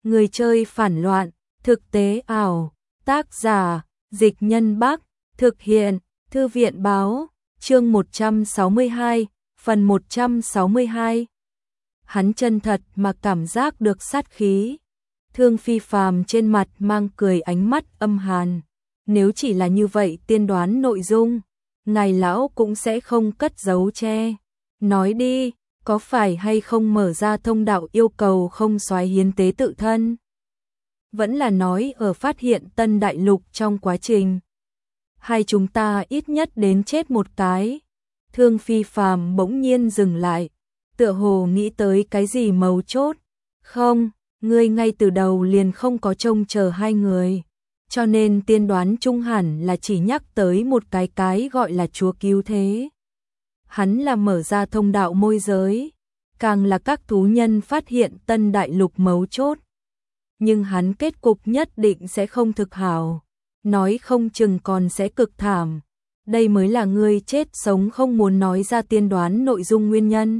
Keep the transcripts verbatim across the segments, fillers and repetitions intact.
Người chơi phản loạn, thực tế ảo, tác giả, Dịch Nhân Bắc, thực hiện, Thư viện báo, chương một trăm sáu mươi hai, phần một trăm sáu mươi hai. Hắn chân thật mà cảm giác được sát khí. Thương Phi Phàm trên mặt mang cười, ánh mắt âm hàn. Nếu chỉ là như vậy tiên đoán nội dung, ngài lão cũng sẽ không cất giấu che. Nói đi, có phải hay không mở ra thông đạo yêu cầu không soái hiến tế tự thân? Vẫn là nói ở phát hiện Tân Đại Lục trong quá trình hay chúng ta ít nhất đến chết một cái? Thương Phi Phàm bỗng nhiên dừng lại, tựa hồ nghĩ tới cái gì mấu chốt. Không, ngươi ngay từ đầu liền không có trông chờ hai người, cho nên tiên đoán trung hẳn là chỉ nhắc tới một cái cái gọi là chúa cứu thế. Hắn là mở ra thông đạo môi giới, càng là các thú nhân phát hiện Tân Đại Lục mấu chốt. Nhưng hắn kết cục nhất định sẽ không thực hảo, nói không chừng còn sẽ cực thảm. Đây mới là ngươi chết sống không muốn nói ra tiên đoán nội dung nguyên nhân.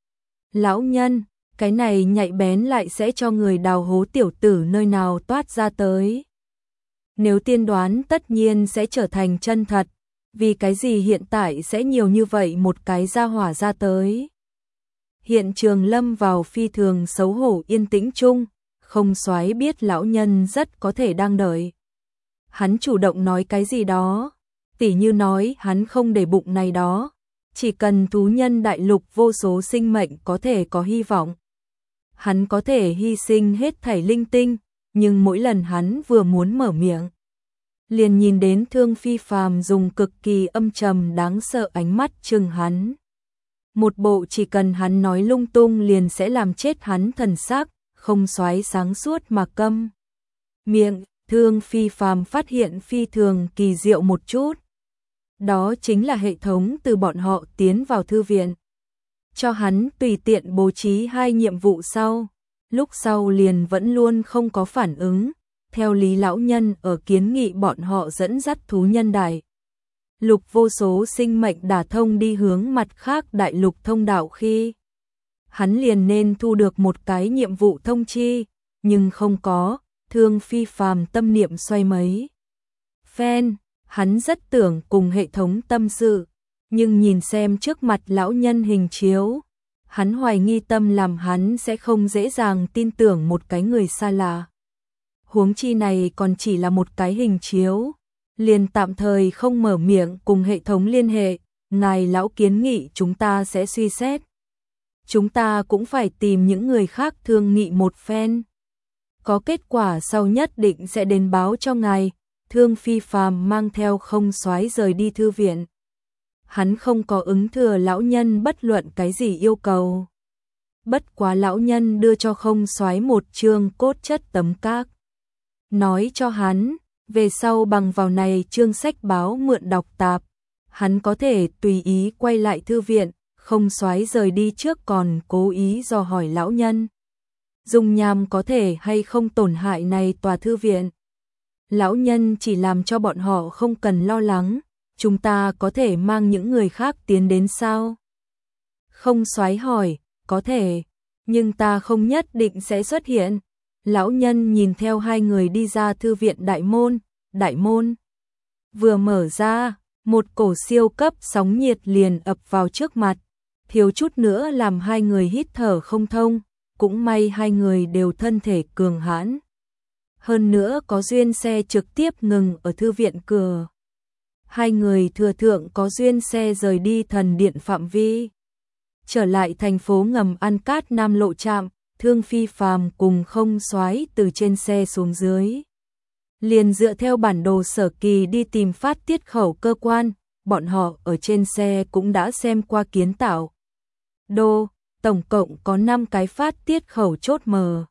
Lão nhân, cái này nhạy bén lại sẽ cho người đào hố tiểu tử nơi nào toát ra tới. Nếu tiên đoán tất nhiên sẽ trở thành chân thật, vì cái gì hiện tại sẽ nhiều như vậy một cái gia hỏa ra tới. Hiện trường lâm vào phi thường xấu hổ yên tĩnh chung, không soái biết lão nhân rất có thể đang đợi. Hắn chủ động nói cái gì đó, tỉ như nói hắn không để bụng này đó, chỉ cần thú nhân đại lục vô số sinh mệnh có thể có hy vọng. Hắn có thể hy sinh hết thảy linh tinh, nhưng mỗi lần hắn vừa muốn mở miệng, liền nhìn đến Thương Phi Phàm dùng cực kỳ âm trầm đáng sợ ánh mắt trừng hắn. Một bộ chỉ cần hắn nói lung tung liền sẽ làm chết hắn thần sắc, không soái sáng suốt mà câm miệng. Thương Phi Phàm phát hiện phi thường kỳ diệu một chút. Đó chính là hệ thống từ bọn họ tiến vào thư viện, cho hắn tùy tiện bố trí hai nhiệm vụ sau, lúc sau liền vẫn luôn không có phản ứng. Theo lý lão nhân ở kiến nghị bọn họ dẫn dắt thú nhân đại lục vô số sinh mệnh đả thông đi hướng mặt khác đại lục thông đạo khi, hắn liền nên thu được một cái nhiệm vụ thông chi, nhưng không có. Thương Phi Phàm tâm niệm xoay mấy phen, hắn rất tưởng cùng hệ thống tâm sự, nhưng nhìn xem trước mặt lão nhân hình chiếu, hắn hoài nghi tâm làm hắn sẽ không dễ dàng tin tưởng một cái người xa lạ. Huống chi này còn chỉ là một cái hình chiếu, liền tạm thời không mở miệng cùng hệ thống liên hệ. Ngài lão kiến nghị chúng ta sẽ suy xét, chúng ta cũng phải tìm những người khác thương nghị một phen, có kết quả sau nhất định sẽ đến báo cho ngài. Thương Phi Phàm mang theo không soái rời đi thư viện. Hắn không có ứng thừa lão nhân bất luận cái gì yêu cầu. Bất quá lão nhân đưa cho không soái một chương cốt chất tấm các, nói cho hắn, về sau bằng vào này chương sách báo mượn đọc tạp, hắn có thể tùy ý quay lại thư viện. Không soái rời đi trước còn cố ý dò hỏi lão nhân, dung nham có thể hay không tổn hại này tòa thư viện. Lão nhân chỉ làm cho bọn họ không cần lo lắng, chúng ta có thể mang những người khác tiến đến sao? Không soái hỏi, có thể, nhưng ta không nhất định sẽ xuất hiện. Lão nhân nhìn theo hai người đi ra thư viện đại môn, đại môn vừa mở ra, một cổ siêu cấp sóng nhiệt liền ập vào trước mặt, thiếu chút nữa làm hai người hít thở không thông. Cũng may hai người đều thân thể cường hãn, hơn nữa có duyên xe trực tiếp ngừng ở thư viện cửa. Hai người thừa thượng có duyên xe rời đi thần điện phạm vi, trở lại thành phố ngầm An Cát Nam lộ trạm. Thương Phi Phàm cùng không soái từ trên xe xuống dưới, liền dựa theo bản đồ sở kỳ đi tìm phát tiết khẩu cơ quan. Bọn họ ở trên xe cũng đã xem qua kiến tạo đô, tổng cộng có năm cái phát tiết khẩu chốt mờ.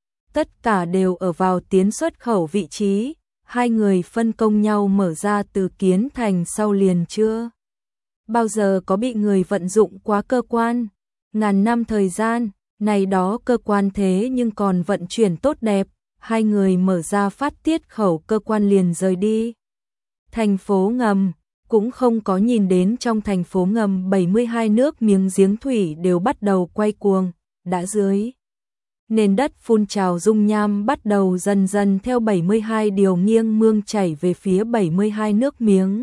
Tất cả đều ở vào tiến xuất khẩu vị trí, hai người phân công nhau mở ra từ kiến thành sau liền chưa bao giờ có bị người vận dụng quá cơ quan. Ngàn năm thời gian, này đó cơ quan thế nhưng còn vận chuyển tốt đẹp, hai người mở ra phát tiết khẩu cơ quan liền rời đi. Thành phố ngầm, cũng không có nhìn đến trong thành phố ngầm bảy mươi hai nước miếng giếng thủy đều bắt đầu quay cuồng, đã dưới Nền đất phun trào dung nham bắt đầu dần dần theo bảy mươi hai điều nghiêng mương chảy về phía bảy mươi hai nước miếng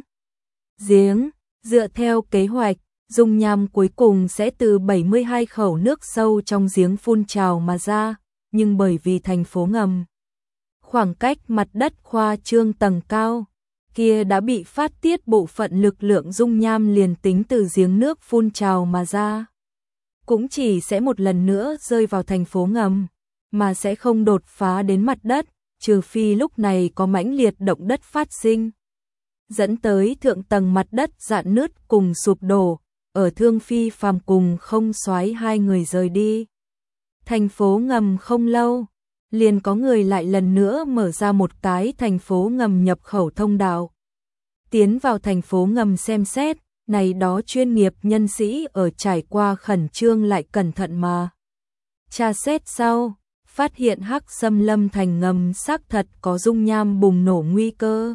giếng. Dựa theo kế hoạch, dung nham cuối cùng sẽ từ bảy mươi hai khẩu nước sâu trong giếng phun trào mà ra, nhưng bởi vì thành phố ngầm, khoảng cách mặt đất khoa trương tầng cao kia đã bị phát tiết bộ phận lực lượng dung nham liền tính từ giếng nước phun trào mà ra, cũng chỉ sẽ một lần nữa rơi vào thành phố ngầm, mà sẽ không đột phá đến mặt đất, trừ phi lúc này có mãnh liệt động đất phát sinh, dẫn tới thượng tầng mặt đất rạn nứt cùng sụp đổ, ở Thương Phi Phàm cùng Không Soái hai người rời đi. Thành phố ngầm không lâu, liền có người lại lần nữa mở ra một cái thành phố ngầm nhập khẩu thông đạo. Tiến vào thành phố ngầm xem xét, này đó chuyên nghiệp nhân sĩ ở trải qua khẩn trương lại cẩn thận mà. Tra xét sau, phát hiện Hắc Xâm Lâm thành ngầm xác thật có dung nham bùng nổ nguy cơ.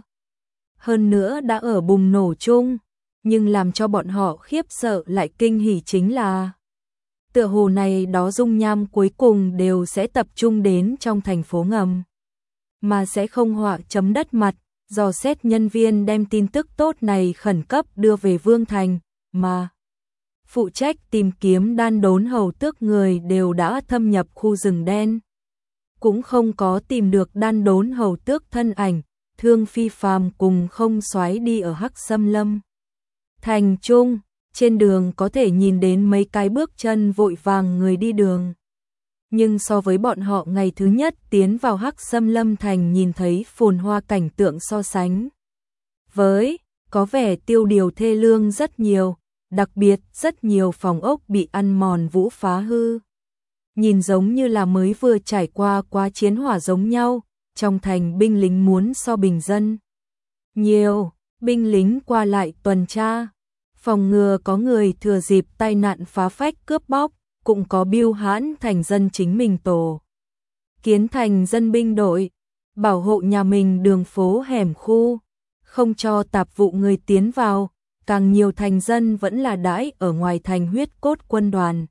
Hơn nữa đã ở bùng nổ chung, nhưng làm cho bọn họ khiếp sợ lại kinh hỉ chính là tựa hồ này đó dung nham cuối cùng đều sẽ tập trung đến trong thành phố ngầm, mà sẽ không họa chấm đất mặt. Dò xét nhân viên đem tin tức tốt này khẩn cấp đưa về Vương Thành, mà phụ trách tìm kiếm đan đốn hầu tước người đều đã thâm nhập khu rừng đen. Cũng không có tìm được đan đốn hầu tước thân ảnh, Thương Phi Phàm cùng Không Soái đi ở Hắc Xâm Lâm thành trung, trên đường có thể nhìn đến mấy cái bước chân vội vàng người đi đường. Nhưng so với bọn họ ngày thứ nhất tiến vào Hắc Xâm Lâm thành nhìn thấy phồn hoa cảnh tượng so sánh với, có vẻ tiêu điều thê lương rất nhiều, đặc biệt rất nhiều phòng ốc bị ăn mòn vũ phá hư. Nhìn giống như là mới vừa trải qua quá chiến hỏa giống nhau, trong thành binh lính muốn so bình dân nhiều, binh lính qua lại tuần tra, phòng ngừa có người thừa dịp tai nạn phá phách cướp bóc, cũng có biêu hãn thành dân chính mình tổ kiến thành dân binh đội, bảo hộ nhà mình đường phố hẻm khu, không cho tạp vụ người tiến vào, càng nhiều thành dân vẫn là đãi ở ngoài thành huyết cốt quân đoàn.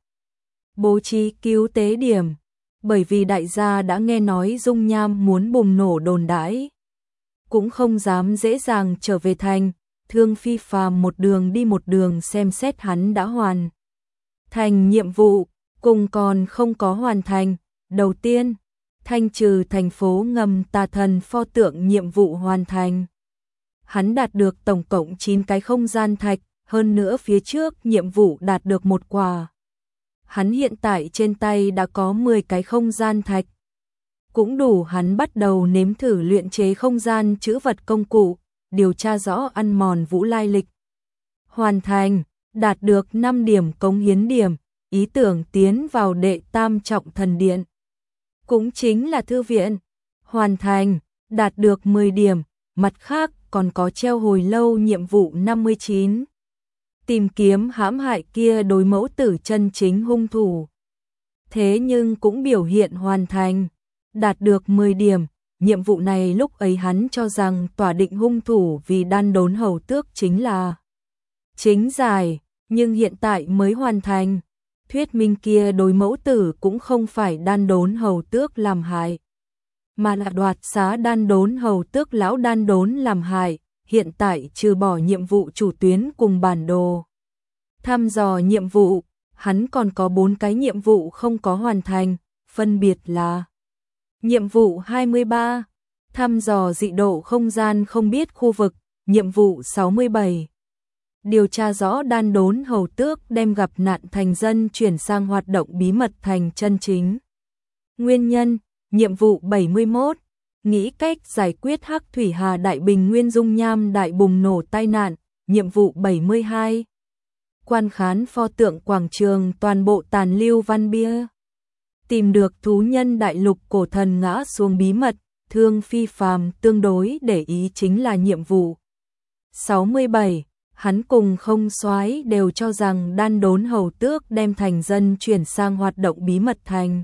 Bố trí cứu tế điểm, bởi vì đại gia đã nghe nói dung nham muốn bùng nổ đồn đãi, cũng không dám dễ dàng trở về thành. Thương Phi Phàm một đường đi một đường xem xét hắn đã hoàn thành nhiệm vụ, cùng còn không có hoàn thành. Đầu tiên, thanh trừ thành phố ngầm tà thần pho tượng nhiệm vụ hoàn thành. Hắn đạt được tổng cộng chín cái không gian thạch, hơn nữa phía trước nhiệm vụ đạt được một quả. Hắn hiện tại trên tay đã có mười cái không gian thạch, cũng đủ hắn bắt đầu nếm thử luyện chế không gian trữ vật công cụ, điều tra rõ ăn mòn vũ lai lịch. Hoàn thành, đạt được năm điểm cống hiến điểm, ý tưởng tiến vào đệ tam trọng thần điện, cũng chính là thư viện. Hoàn thành, đạt được mười điểm, mặt khác còn có treo hồi lâu nhiệm vụ năm mươi chín. Tìm kiếm hãm hại kia đối mẫu tử chân chính hung thủ. Thế nhưng cũng biểu hiện hoàn thành, đạt được mười điểm. Nhiệm vụ này lúc ấy hắn cho rằng tỏa định hung thủ vì đan đốn hầu tước chính là chính giải, nhưng hiện tại mới hoàn thành. Thuyết minh kia đối mẫu tử cũng không phải đan đốn hầu tước làm hại, mà là đoạt xá đan đốn hầu tước lão đan đốn làm hại. Hiện tại trừ bỏ nhiệm vụ chủ tuyến cùng bản đồ thăm dò nhiệm vụ, hắn còn có bốn cái nhiệm vụ không có hoàn thành, phân biệt là nhiệm vụ hai mươi ba, thăm dò dị độ không gian không biết khu vực, nhiệm vụ sáu mươi bảy, điều tra rõ đan đốn hầu tước đem gặp nạn thành dân chuyển sang hoạt động bí mật thành chân chính. Nguyên nhân, nhiệm vụ bảy mươi mốt, nghĩ cách giải quyết Hắc Thủy Hà Đại Bình Nguyên dung nham đại bùng nổ tai nạn, nhiệm vụ bảy mươi hai, quan khán pho tượng quảng trường toàn bộ tàn lưu văn bia. Tìm được thú nhân đại lục cổ thần ngã xuống bí mật, Thương Phi Phàm tương đối để ý chính là nhiệm vụ sáu mươi bảy, hắn cùng Không Soái đều cho rằng đan đốn hầu tước đem thành dân chuyển sang hoạt động bí mật thành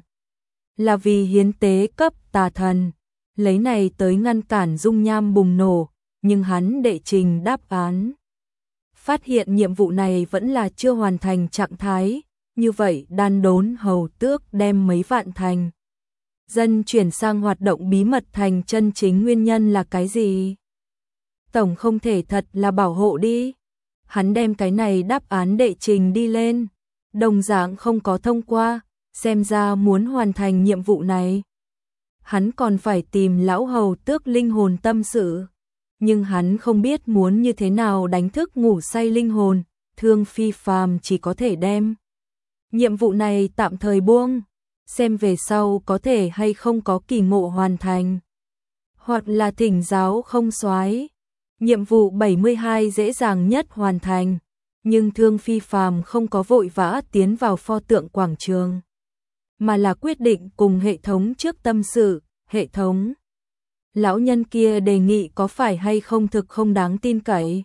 là vì hiến tế cấp tà thần, lấy này tới ngăn cản dung nham bùng nổ, nhưng hắn đệ trình đáp án phát hiện nhiệm vụ này vẫn là chưa hoàn thành trạng thái. Như vậy đan đốn hầu tước đem mấy vạn thành Dân chuyển sang hoạt động bí mật thành chân chính nguyên nhân là cái gì? Tổng không thể thật là bảo hộ đi. Hắn đem cái này đáp án đệ trình đi lên, đồng dạng không có thông qua, xem ra muốn hoàn thành nhiệm vụ này. Hắn còn phải tìm lão hầu tước linh hồn tâm sự, nhưng hắn không biết muốn như thế nào đánh thức ngủ say linh hồn, Thương Phi Phàm chỉ có thể đem nhiệm vụ này tạm thời buông, xem về sau có thể hay không có kỳ ngộ hoàn thành. Hoặc là thỉnh giáo không soái. Nhiệm vụ bảy mươi hai dễ dàng nhất hoàn thành, nhưng Thương Phi Phàm không có vội vã tiến vào pho tượng quảng trường, mà là quyết định cùng hệ thống trước tâm sự. Hệ thống, lão nhân kia đề nghị có phải hay không thực không đáng tin cậy,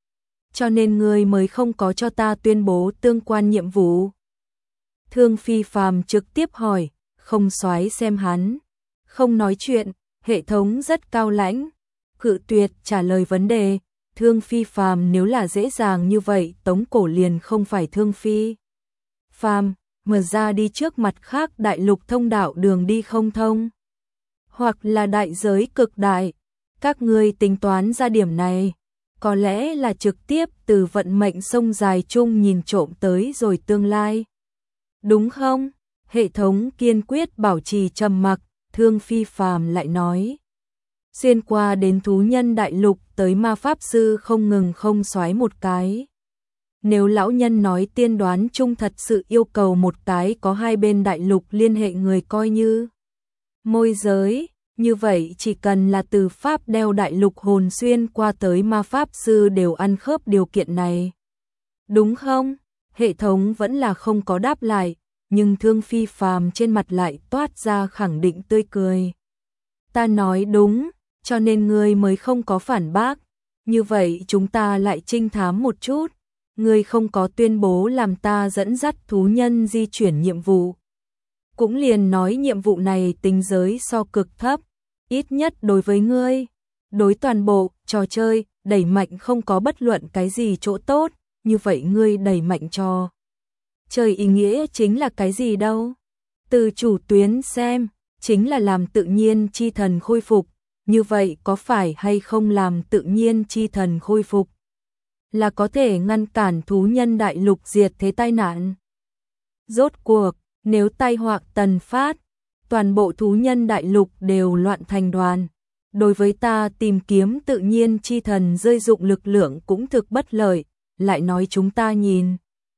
cho nên ngươi mới không có cho ta tuyên bố tương quan nhiệm vụ. Thương Phi Phàm trực tiếp hỏi, không soái xem hắn không nói chuyện, hệ thống rất cao lãnh, cự tuyệt trả lời vấn đề. Thương Phi Phàm nếu là dễ dàng như vậy, Tống Cổ liền không phải Thương Phi Phàm, mở ra đi trước mặt khác đại lục thông đạo đường đi không thông, hoặc là đại giới cực đại. Các ngươi tính toán ra điểm này, có lẽ là trực tiếp từ vận mệnh sông dài chung nhìn trộm tới rồi tương lai. Đúng không? Hệ thống kiên quyết bảo trì trầm mặc. Thương Phi Phàm lại nói, xuyên qua đến thú nhân đại lục tới ma pháp sư không ngừng không soái một cái. Nếu lão nhân nói tiên đoán chung thật sự yêu cầu một cái có hai bên đại lục liên hệ người coi như môi giới, như vậy chỉ cần là từ Pháp đeo đại lục hồn xuyên qua tới ma pháp sư đều ăn khớp điều kiện này. Đúng không? Hệ thống vẫn là không có đáp lại, nhưng Thương Phi Phàm trên mặt lại toát ra khẳng định tươi cười. Ta nói đúng, cho nên ngươi mới không có phản bác. Như vậy chúng ta lại trinh thám một chút. Ngươi không có tuyên bố làm ta dẫn dắt thú nhân di chuyển nhiệm vụ. Cũng liền nói nhiệm vụ này tính giới so cực thấp, ít nhất đối với ngươi. Đối toàn bộ trò chơi, đẩy mạnh không có bất luận cái gì chỗ tốt, như vậy ngươi đẩy mạnh cho chơi ý nghĩa chính là cái gì đâu? Từ chủ tuyến xem, chính là làm tự nhiên chi thần khôi phục, như vậy có phải hay không làm tự nhiên chi thần khôi phục là có thể ngăn cản thú nhân đại lục diệt thế tai nạn? Rốt cuộc, nếu tai họa tần phát, toàn bộ thú nhân đại lục đều loạn thành đoàn, đối với ta tìm kiếm tự nhiên chi thần rơi dụng lực lượng cũng thực bất lợi. Lại nói chúng ta nhìn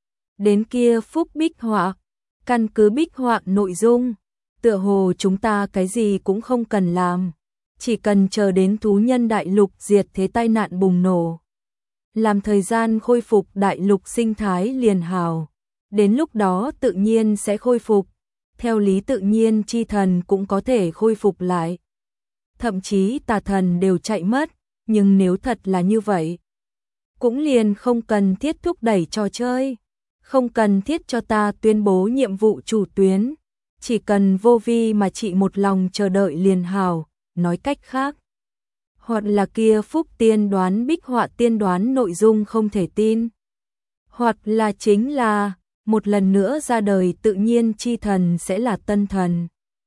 đến kia phúc bích họa, căn cứ bích họa nội dung, tựa hồ chúng ta cái gì cũng không cần làm, chỉ cần chờ đến thú nhân đại lục diệt thế tai nạn bùng nổ, làm thời gian khôi phục đại lục sinh thái liền hào, đến lúc đó tự nhiên sẽ khôi phục, theo lý tự nhiên chi thần cũng có thể khôi phục lại. Thậm chí tà thần đều chạy mất, nhưng nếu thật là như vậy, cũng liền không cần thiết thúc đẩy trò chơi, không cần thiết cho ta tuyên bố nhiệm vụ chủ tuyến, chỉ cần vô vi mà chị một lòng chờ đợi liền hào. Nói cách khác, hoặc là kia phúc tiên đoán bích họa tiên đoán nội dung không thể tin, hoặc là chính là một lần nữa ra đời tự nhiên chi thần sẽ là tân thần.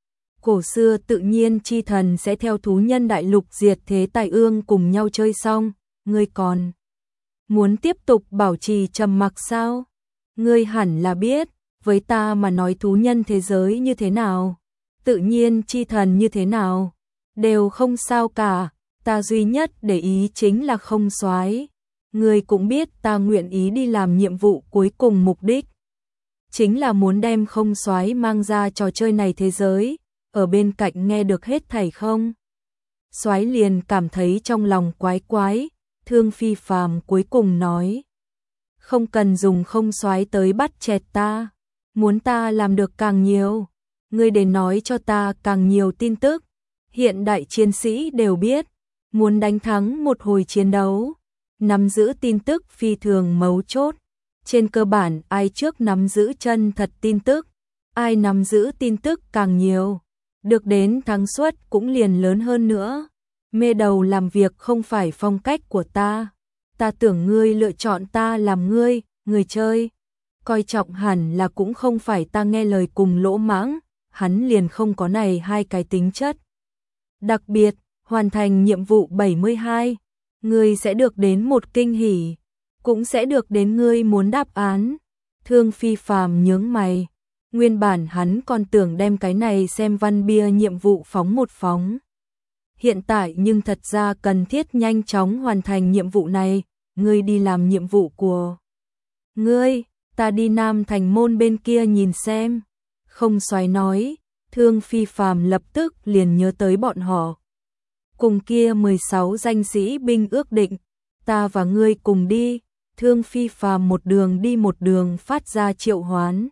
Cổ xưa tự nhiên chi thần sẽ theo thú nhân đại lục diệt thế tai ương cùng nhau chơi xong, ngươi còn muốn tiếp tục bảo trì trầm mặc sao? Ngươi hẳn là biết, với ta mà nói thú nhân thế giới như thế nào, tự nhiên chi thần như thế nào, đều không sao cả, ta duy nhất để ý chính là không soái. Ngươi cũng biết ta nguyện ý đi làm nhiệm vụ cuối cùng mục đích chính là muốn đem không soái mang ra trò chơi này thế giới, ở bên cạnh nghe được hết thảy không soái liền cảm thấy trong lòng quái quái. Thương Phi Phàm cuối cùng nói, không cần dùng không soái tới bắt chẹt ta, muốn ta làm được càng nhiều, ngươi để nói cho ta càng nhiều tin tức. Hiện đại chiến sĩ đều biết, muốn đánh thắng một hồi chiến đấu, nắm giữ tin tức phi thường mấu chốt. Trên cơ bản ai trước nắm giữ chân thật tin tức, ai nắm giữ tin tức càng nhiều, được đến thắng suất cũng liền lớn hơn nữa. Mê đầu làm việc không phải phong cách của ta, ta tưởng ngươi lựa chọn ta làm ngươi, người chơi, coi trọng hẳn là cũng không phải ta nghe lời cùng lỗ mãng, hắn liền không có này hai cái tính chất. Đặc biệt, hoàn thành nhiệm vụ bảy mươi hai, ngươi sẽ được đến một kinh hỉ, cũng sẽ được đến ngươi muốn đáp án. Thương Phi Phàm nhướng mày, nguyên bản hắn còn tưởng đem cái này xem văn bia nhiệm vụ phóng một phóng. Hiện tại nhưng thật ra cần thiết nhanh chóng hoàn thành nhiệm vụ này, ngươi đi làm nhiệm vụ của ngươi, ta đi Nam Thành môn bên kia nhìn xem. Không xoáy nói, Thương Phi Phàm lập tức liền nhớ tới bọn họ. Cùng kia mười sáu danh sĩ binh ước định, ta và ngươi cùng đi. Thương Phi Phàm một đường đi một đường phát ra triệu hoán.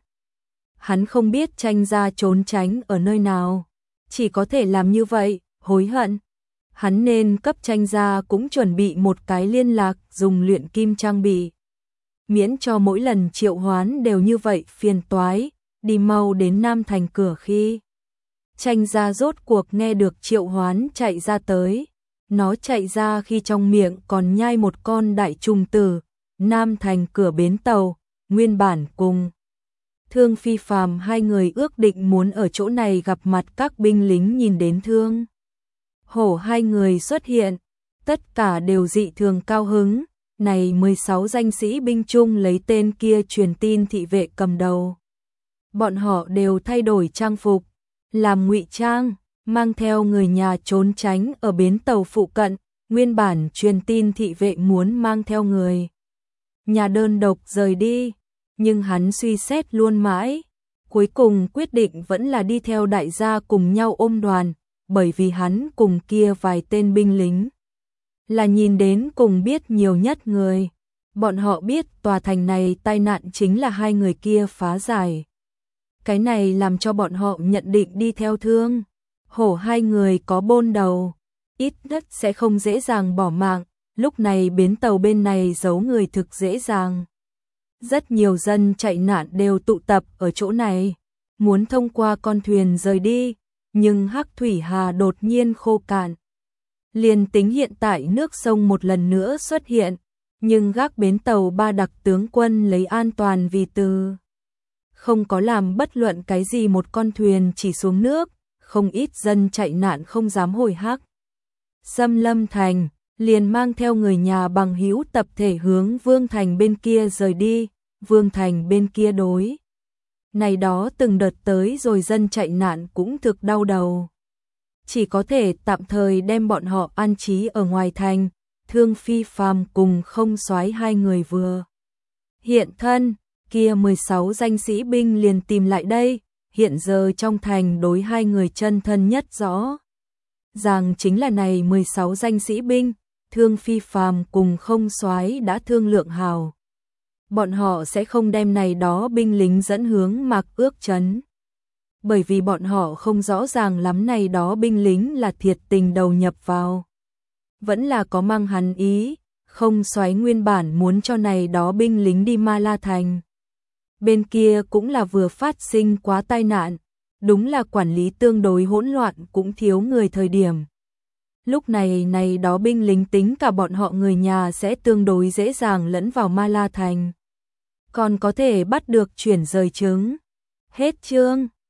Hắn không biết Tranh gia trốn tránh ở nơi nào, chỉ có thể làm như vậy, hối hận. Hắn nên cấp Tranh gia cũng chuẩn bị một cái liên lạc dùng luyện kim trang bị. Miễn cho mỗi lần triệu hoán đều như vậy phiền toái, đi mau đến Nam Thành cửa khi. Tranh gia rốt cuộc nghe được triệu hoán chạy ra tới. Nó chạy ra khi trong miệng còn nhai một con đại trùng tử. Nam Thành cửa bến tàu, nguyên bản cùng Thương Phi Phàm hai người ước định muốn ở chỗ này gặp mặt các binh lính nhìn đến Thương Hổ hai người xuất hiện, tất cả đều dị thường cao hứng. Này mười sáu danh sĩ binh chung lấy tên kia truyền tin thị vệ cầm đầu. Bọn họ đều thay đổi trang phục, làm ngụy trang, mang theo người nhà trốn tránh ở bến tàu phụ cận. Nguyên bản truyền tin thị vệ muốn mang theo người nhà đơn độc rời đi, nhưng hắn suy xét luôn mãi, cuối cùng quyết định vẫn là đi theo đại gia cùng nhau ôm đoàn, bởi vì hắn cùng kia vài tên binh lính là nhìn đến cùng biết nhiều nhất người. Bọn họ biết tòa thành này tai nạn chính là hai người kia phá giải. Cái này làm cho bọn họ nhận định đi theo Thương Hổ hai người có bôn đầu, ít nhất sẽ không dễ dàng bỏ mạng. Lúc này bến tàu bên này giấu người thực dễ dàng. Rất nhiều dân chạy nạn đều tụ tập ở chỗ này, muốn thông qua con thuyền rời đi, nhưng Hắc Thủy Hà đột nhiên khô cạn. Liền tính hiện tại nước sông một lần nữa xuất hiện, nhưng gác bến tàu ba đặc tướng quân lấy an toàn vì từ. Không có làm bất luận cái gì một con thuyền chỉ xuống nước, không ít dân chạy nạn không dám hồi Hắc Xâm Lâm Thành, liền mang theo người nhà bằng hữu tập thể hướng Vương Thành bên kia rời đi. Vương Thành bên kia đối này đó từng đợt tới rồi dân chạy nạn cũng thực đau đầu. Chỉ có thể tạm thời đem bọn họ an trí ở ngoài thành. Thương Phi Phàm cùng Không Soái hai người vừa hiện thân, kia mười sáu danh sĩ binh liền tìm lại đây. Hiện giờ trong thành đối hai người chân thân nhất rõ ràng chính là này mười sáu danh sĩ binh. Thương Phi Phàm cùng Không Soái đã thương lượng hào, bọn họ sẽ không đem này đó binh lính dẫn hướng Mạc Ước trấn, bởi vì bọn họ không rõ ràng lắm này đó binh lính là thiệt tình đầu nhập vào, vẫn là có mang hắn ý. Không Soái nguyên bản muốn cho này đó binh lính đi Ma La Thành, bên kia cũng là vừa phát sinh quá tai nạn, đúng là quản lý tương đối hỗn loạn cũng thiếu người thời điểm. Lúc này này đó binh lính tính cả bọn họ người nhà sẽ tương đối dễ dàng lẫn vào Ma La Thành, còn có thể bắt được chuyển rời chứng. Hết chương.